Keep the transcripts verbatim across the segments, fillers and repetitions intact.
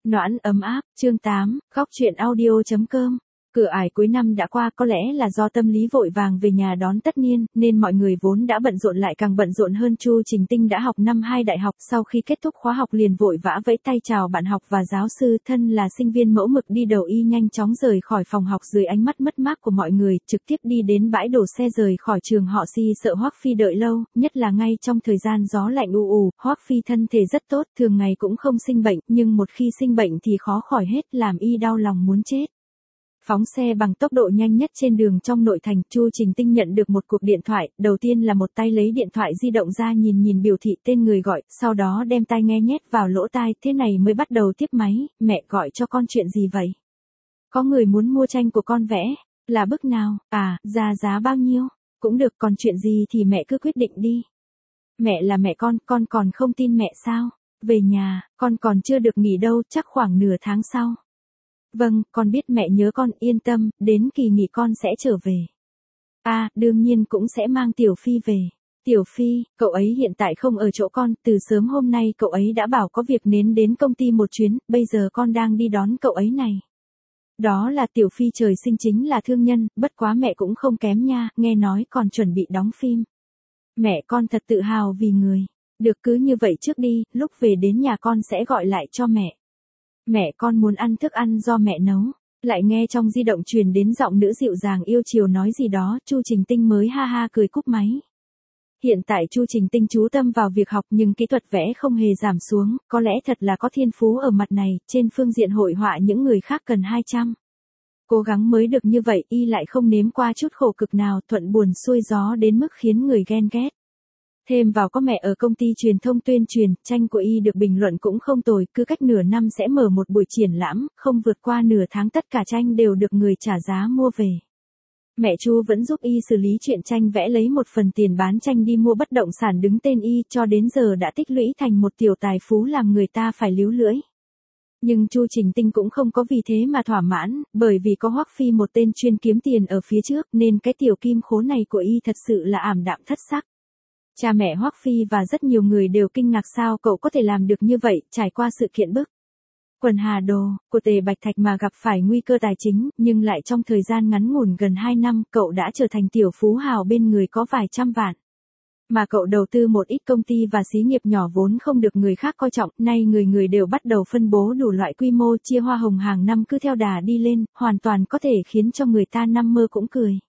Noãn ấm áp, chương tám, góc truyện audio chấm com. Cửa ải cuối năm đã qua, có lẽ là do tâm lý vội vàng về nhà đón tất niên, nên mọi người vốn đã bận rộn lại càng bận rộn hơn. Chu Trình Tinh đã học năm hai đại học, sau khi kết thúc khóa học liền vội vã vẫy tay chào bạn học và giáo sư. Thân là sinh viên mẫu mực đi đầu, y nhanh chóng rời khỏi phòng học dưới ánh mắt mất mát của mọi người, trực tiếp đi đến bãi đổ xe rời khỏi trường họ. Si sợ Hoắc Phi đợi lâu, nhất là ngay trong thời gian gió lạnh u u. Hoắc Phi thân thể rất tốt, thường ngày cũng không sinh bệnh, nhưng một khi sinh bệnh thì khó khỏi hết, làm y đau lòng muốn chết. Phóng xe bằng tốc độ nhanh nhất trên đường trong nội thành, Chu Trình Tinh nhận được một cuộc điện thoại. Đầu tiên là một tay lấy điện thoại di động ra nhìn nhìn biểu thị tên người gọi, sau đó đem tai nghe nhét vào lỗ tai, thế này mới bắt đầu tiếp máy. Mẹ gọi cho con chuyện gì vậy? Có người muốn mua tranh của con vẽ. Là bức nào? À, giá giá bao nhiêu? Cũng được, còn chuyện gì thì mẹ cứ quyết định đi. Mẹ là mẹ con, con còn không tin mẹ sao? Về nhà, con còn chưa được nghỉ đâu, chắc khoảng nửa tháng sau. Vâng, con biết mẹ nhớ con, yên tâm, đến kỳ nghỉ con sẽ trở về. À, đương nhiên cũng sẽ mang Tiểu Phi về. Tiểu Phi, cậu ấy hiện tại không ở chỗ con, từ sớm hôm nay cậu ấy đã bảo có việc nên đến công ty một chuyến, bây giờ con đang đi đón cậu ấy này. Đó là Tiểu Phi trời sinh chính là thương nhân, bất quá mẹ cũng không kém nha, nghe nói còn chuẩn bị đóng phim. Mẹ con thật tự hào vì người. Được, cứ như vậy trước đi, lúc về đến nhà con sẽ gọi lại cho mẹ. Mẹ con muốn ăn thức ăn do mẹ nấu. Lại nghe trong di động truyền đến giọng nữ dịu dàng yêu chiều nói gì đó, Chu Trình Tinh mới ha ha cười cúp máy. Hiện tại Chu Trình Tinh chú tâm vào việc học, nhưng kỹ thuật vẽ không hề giảm xuống, có lẽ thật là có thiên phú ở mặt này, trên phương diện hội họa những người khác cần hai trăm. Cố gắng mới được như vậy, y lại không nếm qua chút khổ cực nào, thuận buồm xuôi gió đến mức khiến người ghen ghét. Thêm vào có mẹ ở công ty truyền thông tuyên truyền, tranh của y được bình luận cũng không tồi, cứ cách nửa năm sẽ mở một buổi triển lãm, không vượt qua nửa tháng tất cả tranh đều được người trả giá mua về. Mẹ Chu vẫn giúp y xử lý chuyện tranh vẽ, lấy một phần tiền bán tranh đi mua bất động sản đứng tên y, cho đến giờ đã tích lũy thành một tiểu tài phú làm người ta phải líu lưỡi. Nhưng Chu Trình Tinh cũng không có vì thế mà thỏa mãn, bởi vì có Hoắc Phi một tên chuyên kiếm tiền ở phía trước, nên cái tiểu kim khố này của y thật sự là ảm đạm thất sắc. Cha mẹ Hoắc Phi và rất nhiều người đều kinh ngạc sao cậu có thể làm được như vậy, trải qua sự kiện bức quần Hà Đồ của Tề Bạch Thạch mà gặp phải nguy cơ tài chính, nhưng lại trong thời gian ngắn ngủn gần hai năm, cậu đã trở thành tiểu phú hào bên người có vài trăm vạn. Mà cậu đầu tư một ít công ty và xí nghiệp nhỏ vốn không được người khác coi trọng, nay người người đều bắt đầu phân bố đủ loại quy mô, chia hoa hồng hàng năm cứ theo đà đi lên, hoàn toàn có thể khiến cho người ta nằm mơ cũng cười.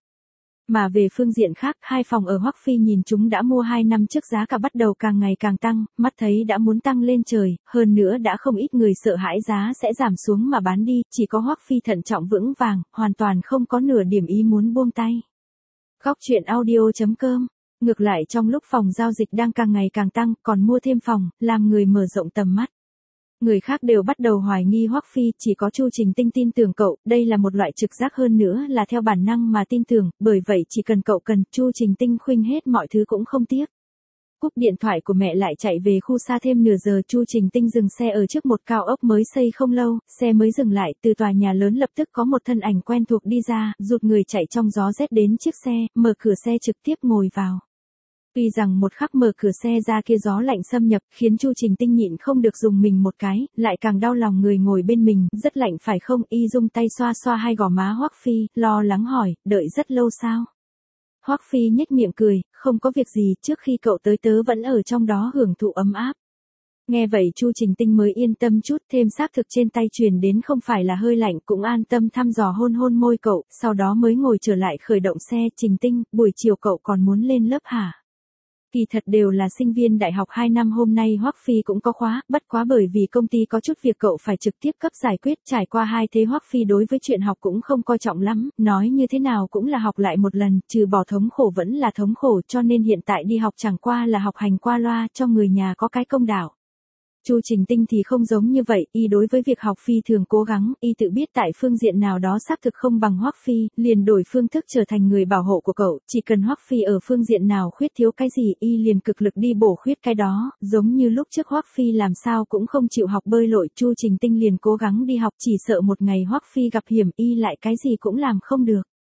Mà về phương diện khác, hai phòng ở Hoắc Phi nhìn chúng đã mua hai năm trước, giá cả bắt đầu càng ngày càng tăng, mắt thấy đã muốn tăng lên trời, hơn nữa đã không ít người sợ hãi giá sẽ giảm xuống mà bán đi, chỉ có Hoắc Phi thận trọng vững vàng, hoàn toàn không có nửa điểm ý muốn buông tay. Góc truyện audio chấm com. Ngược lại trong lúc phòng giao dịch đang càng ngày càng tăng, còn mua thêm phòng, làm người mở rộng tầm mắt. Người khác đều bắt đầu hoài nghi Hoắc Phi, chỉ có Chu Trình Tinh tin tưởng cậu, đây là một loại trực giác, hơn nữa là theo bản năng mà tin tưởng, bởi vậy chỉ cần cậu cần, Chu Trình Tinh khuynh hết mọi thứ cũng không tiếc. Cúp điện thoại của mẹ lại chạy về khu xa thêm nửa giờ, Chu Trình Tinh dừng xe ở trước một cao ốc mới xây không lâu, xe mới dừng lại, từ tòa nhà lớn lập tức có một thân ảnh quen thuộc đi ra, rụt người chạy trong gió rét đến chiếc xe, mở cửa xe trực tiếp ngồi vào. Tuy rằng một khắc mở cửa xe ra kia gió lạnh xâm nhập, khiến Chu Trình Tinh nhịn không được dùng mình một cái, lại càng đau lòng người ngồi bên mình, rất lạnh phải không? Y dùng tay xoa xoa hai gò má Hoắc Phi, lo lắng hỏi, đợi rất lâu sao? Hoắc Phi nhếch miệng cười, không có việc gì, trước khi cậu tới tớ vẫn ở trong đó hưởng thụ ấm áp. Nghe vậy Chu Trình Tinh mới yên tâm chút, thêm xác thực trên tay truyền đến không phải là hơi lạnh, cũng an tâm thăm dò hôn hôn môi cậu, sau đó mới ngồi trở lại khởi động xe. Trình Tinh, buổi chiều cậu còn muốn lên lớp hả? Kỳ thật đều là sinh viên đại học hai năm, hôm nay Hoắc Phi cũng có khóa, bất quá bởi vì công ty có chút việc cậu phải trực tiếp cấp giải quyết, trải qua hai thế Hoắc Phi đối với chuyện học cũng không coi trọng lắm, nói như thế nào cũng là học lại một lần, trừ bỏ thống khổ vẫn là thống khổ, cho nên hiện tại đi học chẳng qua là học hành qua loa, cho người nhà có cái công đạo. Chu Trình Tinh thì không giống như vậy, y đối với việc học phi thường cố gắng, y tự biết tại phương diện nào đó xác thực không bằng Hoắc Phi, liền đổi phương thức trở thành người bảo hộ của cậu, chỉ cần Hoắc Phi ở phương diện nào khuyết thiếu cái gì, y liền cực lực đi bổ khuyết cái đó, giống như lúc trước Hoắc Phi làm sao cũng không chịu học bơi lội, Chu Trình Tinh liền cố gắng đi học, chỉ sợ một ngày Hoắc Phi gặp hiểm y lại cái gì cũng làm không được.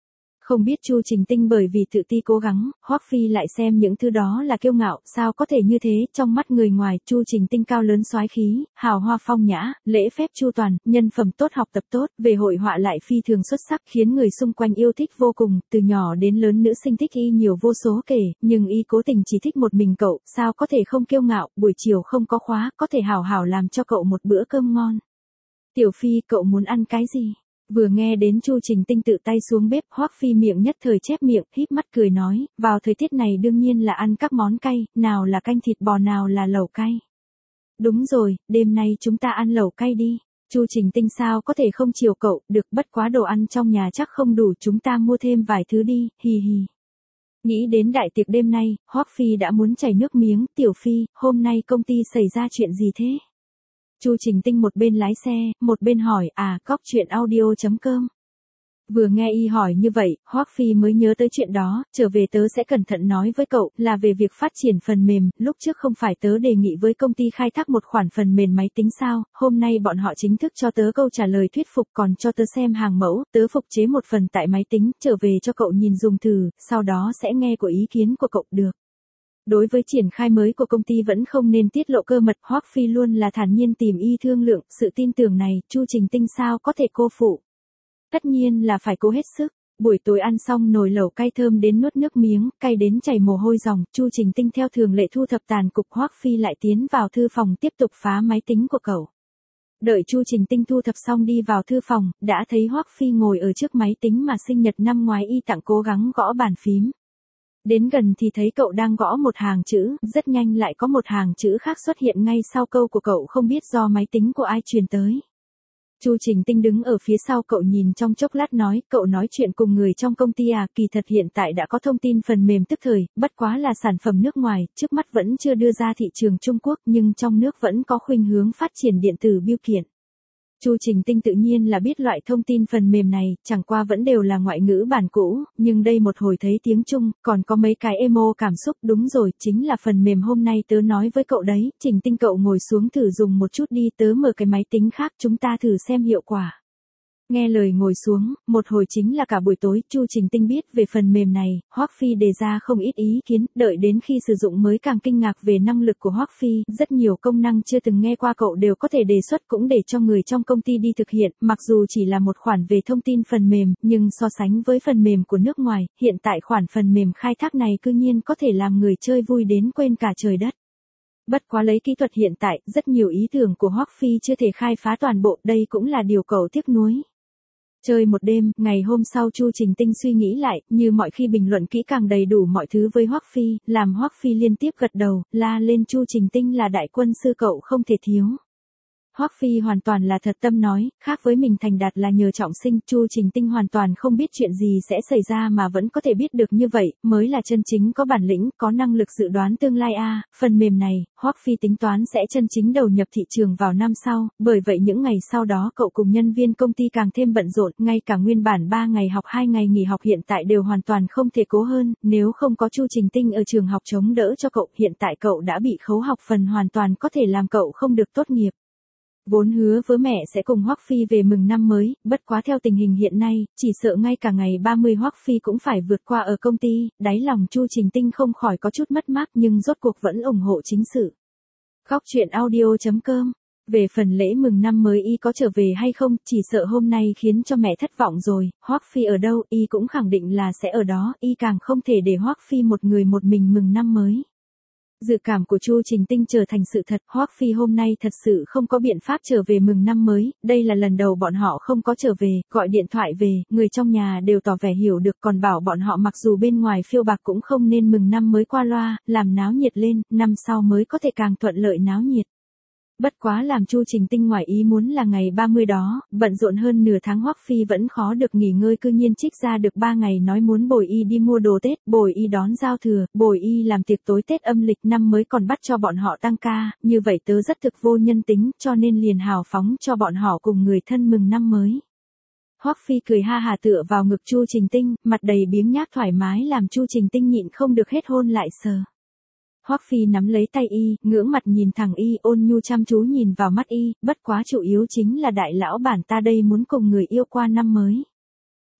Không biết Chu Trình Tinh bởi vì tự ti cố gắng, Hoắc Phi lại xem những thứ đó là kiêu ngạo, sao có thể như thế, trong mắt người ngoài, Chu Trình Tinh cao lớn soái khí, hào hoa phong nhã, lễ phép chu toàn, nhân phẩm tốt, học tập tốt, về hội họa lại phi thường xuất sắc, khiến người xung quanh yêu thích vô cùng, từ nhỏ đến lớn nữ sinh thích y nhiều vô số kể, nhưng y cố tình chỉ thích một mình cậu, sao có thể không kiêu ngạo, buổi chiều không có khóa, có thể hảo hảo làm cho cậu một bữa cơm ngon. Tiểu Phi, cậu muốn ăn cái gì? Vừa nghe đến Chu Trình Tinh tự tay xuống bếp, Hoắc Phi miệng nhất thời chép miệng, híp mắt cười nói, vào thời tiết này đương nhiên là ăn các món cay, nào là canh thịt bò nào là lẩu cay. Đúng rồi, đêm nay chúng ta ăn lẩu cay đi. Chu Trình Tinh sao có thể không chiều cậu, được, bất quá đồ ăn trong nhà chắc không đủ, chúng ta mua thêm vài thứ đi, hì hì. Nghĩ đến đại tiệc đêm nay, Hoắc Phi đã muốn chảy nước miếng, Tiểu Phi, hôm nay công ty xảy ra chuyện gì thế? Chu Trình Tinh một bên lái xe, một bên hỏi, à, cóc chuyện audio chấm com. Vừa nghe y hỏi như vậy, Hoắc Phi mới nhớ tới chuyện đó, trở về tớ sẽ cẩn thận nói với cậu, là về việc phát triển phần mềm, lúc trước không phải tớ đề nghị với công ty khai thác một khoản phần mềm máy tính sao, hôm nay bọn họ chính thức cho tớ câu trả lời thuyết phục, còn cho tớ xem hàng mẫu, tớ phục chế một phần tại máy tính, trở về cho cậu nhìn dùng thử, sau đó sẽ nghe của ý kiến của cậu, được. Đối với triển khai mới của công ty vẫn không nên tiết lộ cơ mật, Hoắc Phi luôn là thản nhiên tìm y thương lượng, sự tin tưởng này, Chu Trình Tinh sao có thể cô phụ. Tất nhiên là phải cố hết sức. Buổi tối ăn xong nồi lẩu cay thơm đến nuốt nước miếng, cay đến chảy mồ hôi ròng, Chu Trình Tinh theo thường lệ thu thập tàn cục, Hoắc Phi lại tiến vào thư phòng tiếp tục phá máy tính của cậu. Đợi Chu Trình Tinh thu thập xong đi vào thư phòng, đã thấy Hoắc Phi ngồi ở trước máy tính mà sinh nhật năm ngoái y tặng cố gắng gõ bàn phím. Đến gần thì thấy cậu đang gõ một hàng chữ, rất nhanh lại có một hàng chữ khác xuất hiện ngay sau câu của cậu, không biết do máy tính của ai truyền tới. Chu Trình Tinh đứng ở phía sau cậu nhìn trong chốc lát nói, cậu nói chuyện cùng người trong công ty à, kỳ thật hiện tại đã có thông tin phần mềm tức thời, bất quá là sản phẩm nước ngoài, trước mắt vẫn chưa đưa ra thị trường Trung Quốc nhưng trong nước vẫn có khuynh hướng phát triển điện tử bưu kiện. Chu Trình Tinh tự nhiên là biết loại thông tin phần mềm này, chẳng qua vẫn đều là ngoại ngữ bản cũ, nhưng đây một hồi thấy tiếng Trung, còn có mấy cái emo cảm xúc, đúng rồi, chính là phần mềm hôm nay tớ nói với cậu đấy, Trình Tinh cậu ngồi xuống thử dùng một chút đi, tớ mở cái máy tính khác, chúng ta thử xem hiệu quả. Nghe lời ngồi xuống, một hồi chính là cả buổi tối, Chu Trình Tinh biết về phần mềm này, Hoắc Phi đề ra không ít ý kiến, đợi đến khi sử dụng mới càng kinh ngạc về năng lực của Hoắc Phi, rất nhiều công năng chưa từng nghe qua cậu đều có thể đề xuất cũng để cho người trong công ty đi thực hiện, mặc dù chỉ là một khoản về thông tin phần mềm, nhưng so sánh với phần mềm của nước ngoài, hiện tại khoản phần mềm khai thác này cư nhiên có thể làm người chơi vui đến quên cả trời đất. Bất quá lấy kỹ thuật hiện tại, rất nhiều ý tưởng của Hoắc Phi chưa thể khai phá toàn bộ, đây cũng là điều cậu tiếc nuối. Chơi một đêm, ngày hôm sau Chu Trình Tinh suy nghĩ lại, như mọi khi bình luận kỹ càng đầy đủ mọi thứ với Hoắc Phi, làm Hoắc Phi liên tiếp gật đầu, la lên Chu Trình Tinh là đại quân sư cậu không thể thiếu. Hoắc Phi hoàn toàn là thật tâm nói, khác với mình thành đạt là nhờ trọng sinh, Chu Trình Tinh hoàn toàn không biết chuyện gì sẽ xảy ra mà vẫn có thể biết được như vậy, mới là chân chính có bản lĩnh, có năng lực dự đoán tương lai a. À, phần mềm này, Hoắc Phi tính toán sẽ chân chính đầu nhập thị trường vào năm sau, bởi vậy những ngày sau đó cậu cùng nhân viên công ty càng thêm bận rộn, ngay cả nguyên bản ba ngày học hai ngày nghỉ học hiện tại đều hoàn toàn không thể cố hơn, nếu không có Chu Trình Tinh ở trường học chống đỡ cho cậu, hiện tại cậu đã bị khấu học phần hoàn toàn có thể làm cậu không được tốt nghiệp. Vốn hứa với mẹ sẽ cùng Hoắc Phi về mừng năm mới, bất quá theo tình hình hiện nay, chỉ sợ ngay cả ngày ba mươi Hoắc Phi cũng phải vượt qua ở công ty, đáy lòng Chu Trình Tinh không khỏi có chút mất mát nhưng rốt cuộc vẫn ủng hộ chính sự. Góc chuyện audio chấm com. Về phần lễ mừng năm mới y có trở về hay không, chỉ sợ hôm nay khiến cho mẹ thất vọng rồi, Hoắc Phi ở đâu, y cũng khẳng định là sẽ ở đó, y càng không thể để Hoắc Phi một người một mình mừng năm mới. Dự cảm của Chu Trình Tinh trở thành sự thật, Hoắc Phi hôm nay thật sự không có biện pháp trở về mừng năm mới, đây là lần đầu bọn họ không có trở về, gọi điện thoại về, người trong nhà đều tỏ vẻ hiểu được còn bảo bọn họ mặc dù bên ngoài phiêu bạc cũng không nên mừng năm mới qua loa, làm náo nhiệt lên, năm sau mới có thể càng thuận lợi náo nhiệt. Bất quá làm Chu Trình Tinh ngoài ý muốn là ngày ba mươi đó, bận rộn hơn nửa tháng Hoắc Phi vẫn khó được nghỉ ngơi cư nhiên trích ra được ba ngày nói muốn bồi y đi mua đồ Tết, bồi y đón giao thừa, bồi y làm tiệc tối Tết âm lịch năm mới còn bắt cho bọn họ tăng ca, như vậy tớ rất thực vô nhân tính, cho nên liền hào phóng cho bọn họ cùng người thân mừng năm mới. Hoắc Phi cười ha hà tựa vào ngực Chu Trình Tinh, mặt đầy biếng nhác thoải mái làm Chu Trình Tinh nhịn không được hết hôn lại sờ. Hoắc Phi nắm lấy tay y, ngưỡng mặt nhìn thẳng y, ôn nhu chăm chú nhìn vào mắt y, bất quá chủ yếu chính là đại lão bản ta đây muốn cùng người yêu qua năm mới.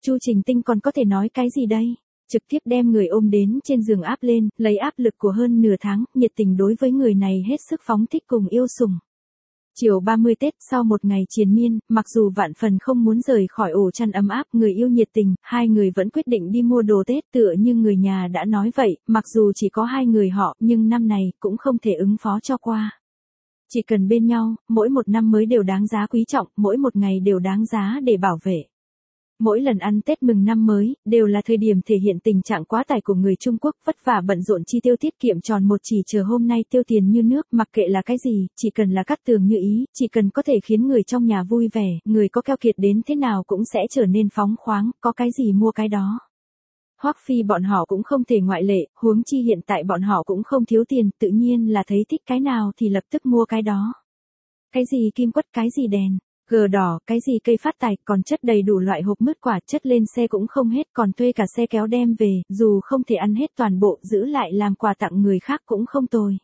Chu Trình Tinh còn có thể nói cái gì đây? Trực tiếp đem người ôm đến trên giường áp lên, lấy áp lực của hơn nửa tháng, nhiệt tình đối với người này hết sức phóng thích cùng yêu sủng. Chiều ba mươi Tết, sau một ngày triền miên, mặc dù vạn phần không muốn rời khỏi ổ chăn ấm áp, người yêu nhiệt tình, hai người vẫn quyết định đi mua đồ Tết, tựa như người nhà đã nói vậy, mặc dù chỉ có hai người họ, nhưng năm này cũng không thể ứng phó cho qua. Chỉ cần bên nhau, mỗi một năm mới đều đáng giá quý trọng, mỗi một ngày đều đáng giá để bảo vệ. Mỗi lần ăn Tết mừng năm mới, đều là thời điểm thể hiện tình trạng quá tải của người Trung Quốc, vất vả bận rộn chi tiêu tiết kiệm tròn một chỉ chờ hôm nay tiêu tiền như nước, mặc kệ là cái gì, chỉ cần là cắt tường như ý, chỉ cần có thể khiến người trong nhà vui vẻ, người có keo kiệt đến thế nào cũng sẽ trở nên phóng khoáng, có cái gì mua cái đó. Hoắc Phi bọn họ cũng không thể ngoại lệ, huống chi hiện tại bọn họ cũng không thiếu tiền, tự nhiên là thấy thích cái nào thì lập tức mua cái đó. Cái gì kim quất, cái gì đèn gờ đỏ, cái gì cây phát tài, còn chất đầy đủ loại hộp mứt quả, chất lên xe cũng không hết, còn thuê cả xe kéo đem về, dù không thể ăn hết toàn bộ, giữ lại làm quà tặng người khác cũng không tồi.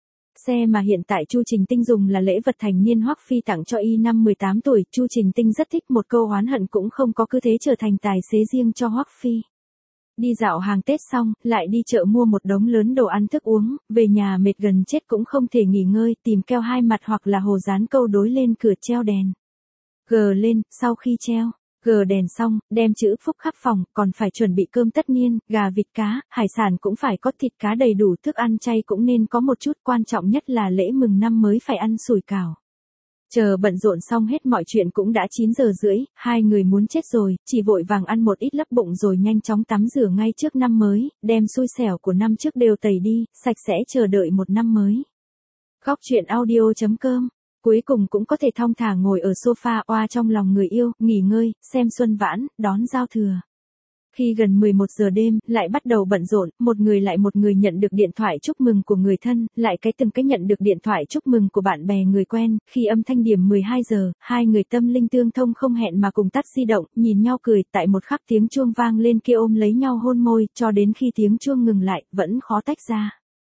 Xe mà hiện tại Chu Trình Tinh dùng là lễ vật thành niên Hoắc Phi tặng cho y năm mười tám tuổi, Chu Trình Tinh rất thích, một câu oán hận cũng không có, cứ thế trở thành tài xế riêng cho Hoắc Phi. Đi dạo hàng Tết xong, lại đi chợ mua một đống lớn đồ ăn thức uống, về nhà mệt gần chết cũng không thể nghỉ ngơi, tìm keo hai mặt hoặc là hồ dán câu đối lên cửa treo đèn. Gờ lên, sau khi treo, gờ đèn xong, đem chữ phúc khắp phòng, còn phải chuẩn bị cơm tất niên, gà vịt cá, hải sản cũng phải có, thịt cá đầy đủ, thức ăn chay cũng nên có một chút, quan trọng nhất là lễ mừng năm mới phải ăn sủi cảo. Chờ bận rộn xong hết mọi chuyện cũng đã chín giờ rưỡi, hai người muốn chết rồi, chỉ vội vàng ăn một ít lấp bụng rồi nhanh chóng tắm rửa ngay trước năm mới, đem xui xẻo của năm trước đều tẩy đi, sạch sẽ chờ đợi một năm mới. Góc truyện audio chấm com Cuối cùng cũng có thể thong thả ngồi ở sofa oa trong lòng người yêu, nghỉ ngơi, xem xuân vãn, đón giao thừa. Khi gần mười một giờ đêm, lại bắt đầu bận rộn, một người lại một người nhận được điện thoại chúc mừng của người thân, lại cái từng cái nhận được điện thoại chúc mừng của bạn bè người quen, khi âm thanh điểm mười hai giờ, hai người tâm linh tương thông không hẹn mà cùng tắt di động, nhìn nhau cười, tại một khắc tiếng chuông vang lên kia ôm lấy nhau hôn môi, cho đến khi tiếng chuông ngừng lại, vẫn khó tách ra.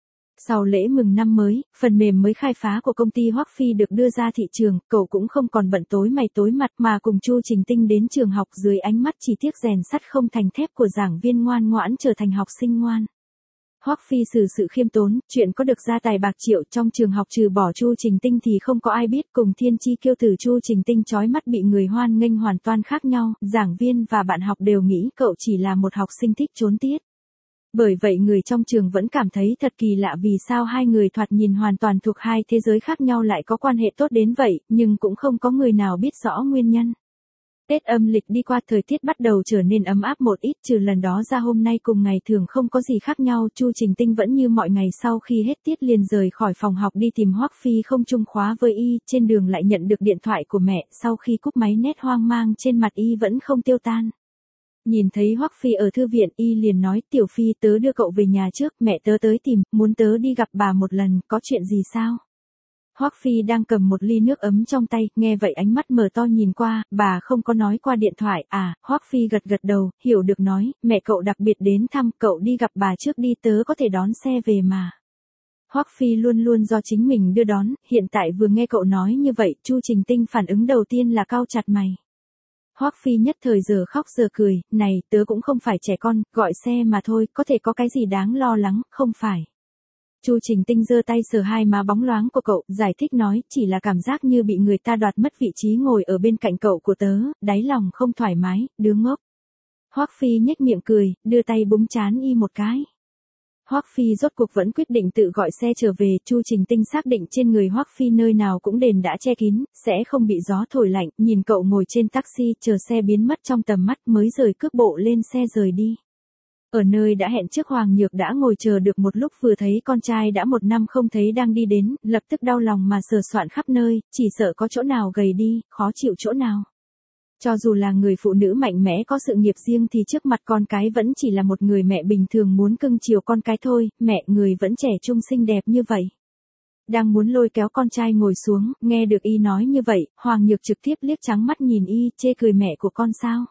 Sau lễ mừng năm mới, phần mềm mới khai phá của công ty Hoắc Phi được đưa ra thị trường, cậu cũng không còn bận tối mày tối mặt mà cùng Chu Trình Tinh đến trường học dưới ánh mắt chỉ tiếc rèn sắt không thành thép của giảng viên ngoan ngoãn trở thành học sinh ngoan. Hoắc Phi xử sự khiêm tốn, chuyện có được gia tài bạc triệu trong trường học trừ bỏ Chu Trình Tinh thì không có ai biết, cùng thiên chi kiêu tử Chu Trình Tinh chói mắt bị người hoan nghênh hoàn toàn khác nhau, giảng viên và bạn học đều nghĩ cậu chỉ là một học sinh thích trốn tiết. Bởi vậy người trong trường vẫn cảm thấy thật kỳ lạ vì sao hai người thoạt nhìn hoàn toàn thuộc hai thế giới khác nhau lại có quan hệ tốt đến vậy, nhưng cũng không có người nào biết rõ nguyên nhân. Tết âm lịch đi qua, thời tiết bắt đầu trở nên ấm áp một ít, trừ lần đó ra hôm nay cùng ngày thường không có gì khác nhau, Chu Trình Tinh vẫn như mọi ngày sau khi hết tiết liền rời khỏi phòng học đi tìm Hoắc Phi không chung khóa với y, trên đường lại nhận được điện thoại của mẹ, sau khi cúp máy nét hoang mang trên mặt y vẫn không tiêu tan. Nhìn thấy Hoắc Phi ở thư viện, y liền nói, Tiểu Phi tớ đưa cậu về nhà trước, mẹ tớ tới tìm, muốn tớ đi gặp bà một lần, có chuyện gì sao? Hoắc Phi đang cầm một ly nước ấm trong tay, nghe vậy ánh mắt mở to nhìn qua, bà không có nói qua điện thoại à? Hoắc Phi gật gật đầu, hiểu được nói, mẹ cậu đặc biệt đến thăm, cậu đi gặp bà trước đi, tớ có thể đón xe về mà. Hoắc Phi luôn luôn do chính mình đưa đón, hiện tại vừa nghe cậu nói như vậy, Chu Trình Tinh phản ứng đầu tiên là cau chặt mày. Hoắc Phi nhất thời giờ khóc giờ cười, này, tớ cũng không phải trẻ con, gọi xe mà thôi, có thể có cái gì đáng lo lắng, không phải. Chu Trình Tinh giơ tay sờ hai má bóng loáng của cậu, giải thích nói, chỉ là cảm giác như bị người ta đoạt mất vị trí ngồi ở bên cạnh cậu của tớ, đáy lòng không thoải mái, đứa ngốc. Hoắc Phi nhếch miệng cười, đưa tay búng trán y một cái. Hoắc Phi rốt cuộc vẫn quyết định tự gọi xe trở về, Chu Trình Tinh xác định trên người Hoắc Phi nơi nào cũng đền đã che kín, sẽ không bị gió thổi lạnh, nhìn cậu ngồi trên taxi, chờ xe biến mất trong tầm mắt mới rời cước bộ lên xe rời đi. Ở nơi đã hẹn trước, Hoàng Nhược đã ngồi chờ được một lúc, vừa thấy con trai đã một năm không thấy đang đi đến, lập tức đau lòng mà sờ soạn khắp nơi, chỉ sợ có chỗ nào gầy đi, khó chịu chỗ nào. Cho dù là người phụ nữ mạnh mẽ có sự nghiệp riêng thì trước mặt con cái vẫn chỉ là một người mẹ bình thường muốn cưng chiều con cái thôi, mẹ người vẫn trẻ trung xinh đẹp như vậy. Đang muốn lôi kéo con trai ngồi xuống, nghe được y nói như vậy, Hoàng Nhược trực tiếp liếc trắng mắt nhìn y, chê cười mẹ của con sao.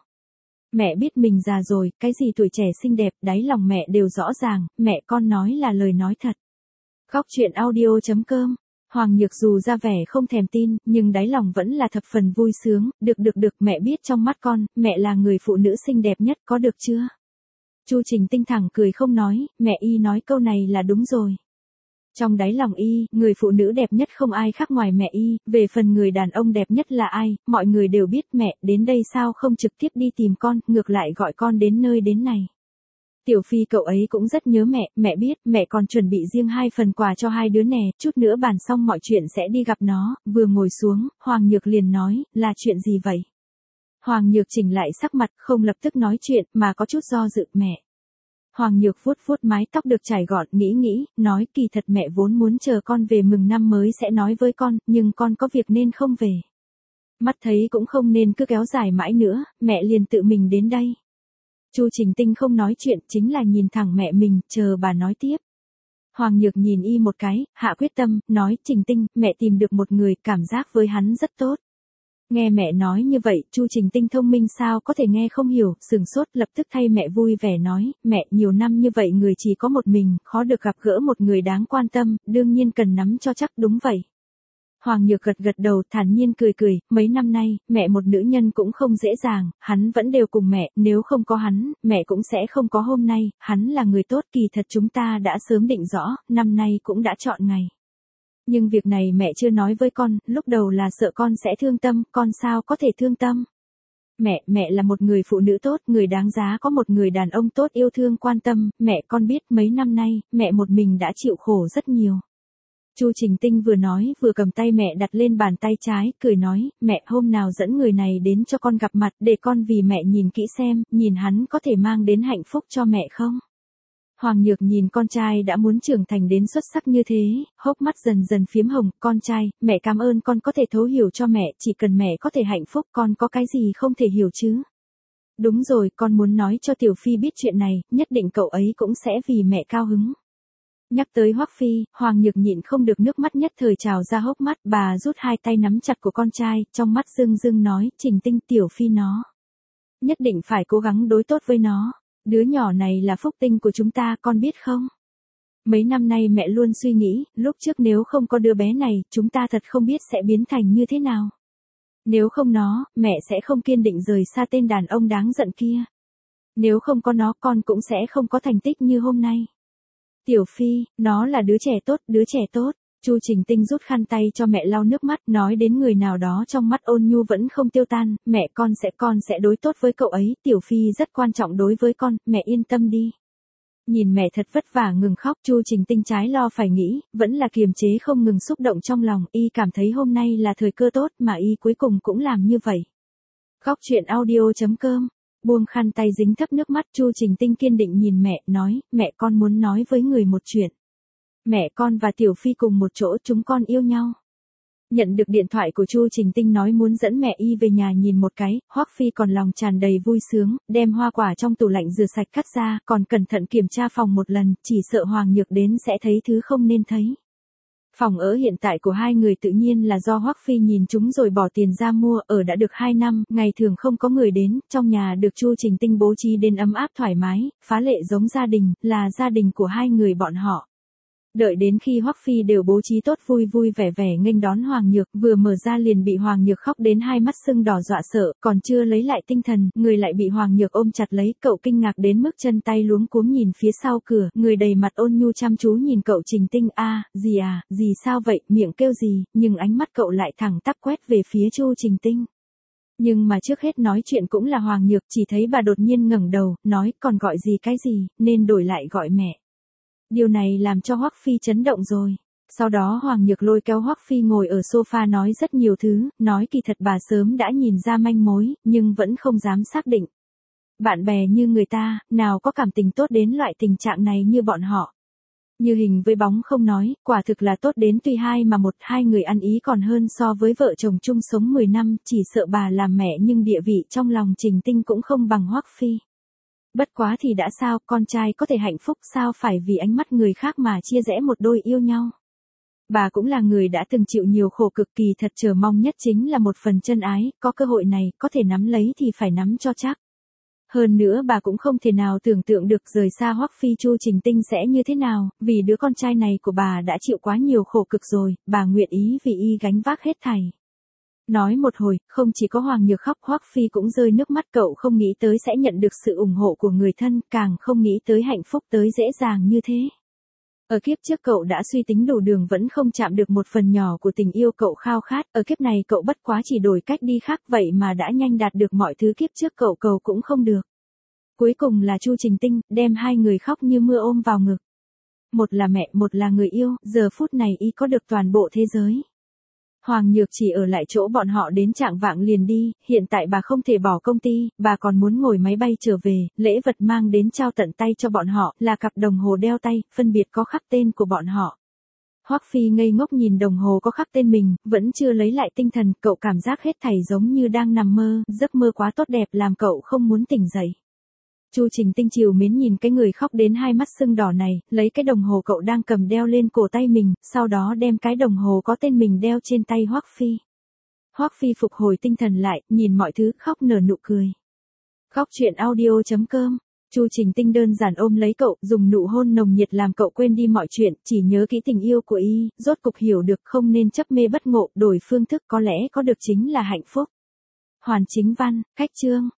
Mẹ biết mình già rồi, cái gì tuổi trẻ xinh đẹp, đáy lòng mẹ đều rõ ràng, mẹ con nói là lời nói thật. Góc truyện audio chấm com Hoàng Nhược dù ra vẻ không thèm tin, nhưng đáy lòng vẫn là thập phần vui sướng, được được được, mẹ biết trong mắt con, mẹ là người phụ nữ xinh đẹp nhất, có được chưa? Chu Trình Tinh thẳng cười không nói, mẹ y nói câu này là đúng rồi. Trong đáy lòng y, người phụ nữ đẹp nhất không ai khác ngoài mẹ y, về phần người đàn ông đẹp nhất là ai, mọi người đều biết. Mẹ, đến đây sao không trực tiếp đi tìm con, ngược lại gọi con đến nơi đến này. Tiểu Phi cậu ấy cũng rất nhớ mẹ, mẹ biết, mẹ còn chuẩn bị riêng hai phần quà cho hai đứa nè, chút nữa bàn xong mọi chuyện sẽ đi gặp nó. Vừa ngồi xuống, Hoàng Nhược liền nói, là chuyện gì vậy? Hoàng Nhược chỉnh lại sắc mặt, không lập tức nói chuyện, mà có chút do dự. Mẹ. Hoàng Nhược vuốt vuốt mái tóc được chải gọn, nghĩ nghĩ, nói, kỳ thật mẹ vốn muốn chờ con về mừng năm mới sẽ nói với con, nhưng con có việc nên không về. Mắt thấy cũng không nên cứ kéo dài mãi nữa, mẹ liền tự mình đến đây. Chu Trình Tinh không nói chuyện, chính là nhìn thẳng mẹ mình, chờ bà nói tiếp. Hoàng Nhược nhìn y một cái, hạ quyết tâm, nói, Trình Tinh, mẹ tìm được một người, cảm giác với hắn rất tốt. Nghe mẹ nói như vậy, Chu Trình Tinh thông minh sao có thể nghe không hiểu, sừng sốt, lập tức thay mẹ vui vẻ nói, mẹ, nhiều năm như vậy người chỉ có một mình, khó được gặp gỡ một người đáng quan tâm, đương nhiên cần nắm cho chắc. Đúng vậy. Hoàng Nhược gật gật đầu, thản nhiên cười cười, mấy năm nay, mẹ một nữ nhân cũng không dễ dàng, hắn vẫn đều cùng mẹ, nếu không có hắn, mẹ cũng sẽ không có hôm nay, hắn là người tốt, kỳ thật chúng ta đã sớm định rõ, năm nay cũng đã chọn ngày. Nhưng việc này mẹ chưa nói với con, lúc đầu là sợ con sẽ thương tâm, con sao có thể thương tâm. Mẹ, mẹ là một người phụ nữ tốt, người đáng giá có một người đàn ông tốt yêu thương quan tâm, mẹ con biết mấy năm nay, mẹ một mình đã chịu khổ rất nhiều. Chu Trình Tinh vừa nói vừa cầm tay mẹ đặt lên bàn tay trái, cười nói, mẹ hôm nào dẫn người này đến cho con gặp mặt, để con vì mẹ nhìn kỹ xem, nhìn hắn có thể mang đến hạnh phúc cho mẹ không? Hoàng Nhược nhìn con trai đã muốn trưởng thành đến xuất sắc như thế, hốc mắt dần dần phiếm hồng, con trai, mẹ cảm ơn con có thể thấu hiểu cho mẹ, chỉ cần mẹ có thể hạnh phúc, con có cái gì không thể hiểu chứ? Đúng rồi, con muốn nói cho Tiểu Phi biết chuyện này, nhất định cậu ấy cũng sẽ vì mẹ cao hứng. Nhắc tới Hoắc Phi, Hoàng Nhược nhịn không được nước mắt nhất thời trào ra hốc mắt, bà rút hai tay nắm chặt của con trai, trong mắt rưng rưng nói, Trình Tinh, Tiểu Phi nó. Nhất định phải cố gắng đối tốt với nó. Đứa nhỏ này là phúc tinh của chúng ta, con biết không? Mấy năm nay mẹ luôn suy nghĩ, lúc trước nếu không có đứa bé này, chúng ta thật không biết sẽ biến thành như thế nào. Nếu không nó, mẹ sẽ không kiên định rời xa tên đàn ông đáng giận kia. Nếu không có nó, con cũng sẽ không có thành tích như hôm nay. Tiểu Phi, nó là đứa trẻ tốt, đứa trẻ tốt. Chu Trình Tinh rút khăn tay cho mẹ lau nước mắt, nói đến người nào đó trong mắt ôn nhu vẫn không tiêu tan, mẹ con sẽ con sẽ đối tốt với cậu ấy, Tiểu Phi rất quan trọng đối với con, mẹ yên tâm đi. Nhìn mẹ thật vất vả ngừng khóc, Chu Trình Tinh trái lo phải nghĩ, vẫn là kiềm chế không ngừng xúc động trong lòng, y cảm thấy hôm nay là thời cơ tốt mà y cuối cùng cũng làm như vậy. Góc truyện audio chấm com. Buông khăn tay dính thấp nước mắt, Chu Trình Tinh kiên định nhìn mẹ, nói, mẹ con muốn nói với người một chuyện. Mẹ con và Tiểu Phi cùng một chỗ, chúng con yêu nhau. Nhận được điện thoại của Chu Trình Tinh nói muốn dẫn mẹ y về nhà nhìn một cái, Hoắc Phi còn lòng tràn đầy vui sướng, đem hoa quả trong tủ lạnh rửa sạch cắt ra, còn cẩn thận kiểm tra phòng một lần, chỉ sợ Hoàng Nhược đến sẽ thấy thứ không nên thấy. Phòng ở hiện tại của hai người tự nhiên là do Hoắc Phi nhìn chúng rồi bỏ tiền ra mua, ở đã được hai năm, ngày thường không có người đến, trong nhà được Chu Trình Tinh bố trí đến ấm áp thoải mái, phá lệ giống gia đình, là gia đình của hai người bọn họ. Đợi đến khi Hoắc Phi đều bố trí tốt vui vui vẻ vẻ nghênh đón Hoàng Nhược, vừa mở ra liền bị Hoàng Nhược khóc đến hai mắt sưng đỏ dọa sợ, còn chưa lấy lại tinh thần, người lại bị Hoàng Nhược ôm chặt lấy, cậu kinh ngạc đến mức chân tay luống cuống nhìn phía sau cửa, người đầy mặt ôn nhu chăm chú nhìn cậu Trình Tinh, a, gì à, gì sao vậy, miệng kêu gì, nhưng ánh mắt cậu lại thẳng tắp quét về phía Chu Trình Tinh. Nhưng mà trước hết nói chuyện cũng là Hoàng Nhược, chỉ thấy bà đột nhiên ngẩng đầu, nói, còn gọi gì cái gì, nên đổi lại gọi mẹ. Điều này làm cho Hoắc Phi chấn động rồi. Sau đó Hoàng Nhược lôi kéo Hoắc Phi ngồi ở sofa nói rất nhiều thứ, nói kỳ thật bà sớm đã nhìn ra manh mối, nhưng vẫn không dám xác định. Bạn bè như người ta, nào có cảm tình tốt đến loại tình trạng này như bọn họ. Như hình với bóng không nói, quả thực là tốt đến tùy hai mà một, hai người ăn ý còn hơn so với vợ chồng chung sống mười năm, chỉ sợ bà làm mẹ nhưng địa vị trong lòng Trình Tinh cũng không bằng Hoắc Phi. Bất quá thì đã sao, con trai có thể hạnh phúc sao phải vì ánh mắt người khác mà chia rẽ một đôi yêu nhau. Bà cũng là người đã từng chịu nhiều khổ cực, kỳ thật chờ mong nhất chính là một phần chân ái, có cơ hội này, có thể nắm lấy thì phải nắm cho chắc. Hơn nữa bà cũng không thể nào tưởng tượng được rời xa Hoắc Phi Chu Trình Tinh sẽ như thế nào, vì đứa con trai này của bà đã chịu quá nhiều khổ cực rồi, bà nguyện ý vì y gánh vác hết thảy. Nói một hồi, không chỉ có Hoàng Nhược khóc, Hoắc Phi cũng rơi nước mắt, cậu không nghĩ tới sẽ nhận được sự ủng hộ của người thân, càng không nghĩ tới hạnh phúc tới dễ dàng như thế. Ở kiếp trước cậu đã suy tính đủ đường vẫn không chạm được một phần nhỏ của tình yêu cậu khao khát, ở kiếp này cậu bất quá chỉ đổi cách đi khác vậy mà đã nhanh đạt được mọi thứ kiếp trước cậu cầu cũng không được. Cuối cùng là Chu Trình Tinh, đem hai người khóc như mưa ôm vào ngực. Một là mẹ, một là người yêu, giờ phút này y có được toàn bộ thế giới. Hoàng Nhược chỉ ở lại chỗ bọn họ đến chạng vạng liền đi, hiện tại bà không thể bỏ công ty, bà còn muốn ngồi máy bay trở về, lễ vật mang đến trao tận tay cho bọn họ, là cặp đồng hồ đeo tay, phân biệt có khắc tên của bọn họ. Hoắc Phi ngây ngốc nhìn đồng hồ có khắc tên mình, vẫn chưa lấy lại tinh thần, cậu cảm giác hết thảy giống như đang nằm mơ, giấc mơ quá tốt đẹp làm cậu không muốn tỉnh dậy. Chu Trình Tinh trìu mến nhìn cái người khóc đến hai mắt sưng đỏ này, lấy cái đồng hồ cậu đang cầm đeo lên cổ tay mình, sau đó đem cái đồng hồ có tên mình đeo trên tay Hoắc Phi. Hoắc Phi phục hồi tinh thần lại, nhìn mọi thứ, khóc nở nụ cười. Góc truyện audio chấm com. Chu Trình Tinh đơn giản ôm lấy cậu, dùng nụ hôn nồng nhiệt làm cậu quên đi mọi chuyện, chỉ nhớ kỹ tình yêu của y, rốt cục hiểu được không nên chấp mê bất ngộ, đổi phương thức có lẽ có được chính là hạnh phúc. Hoàn Chính Văn, cách chương.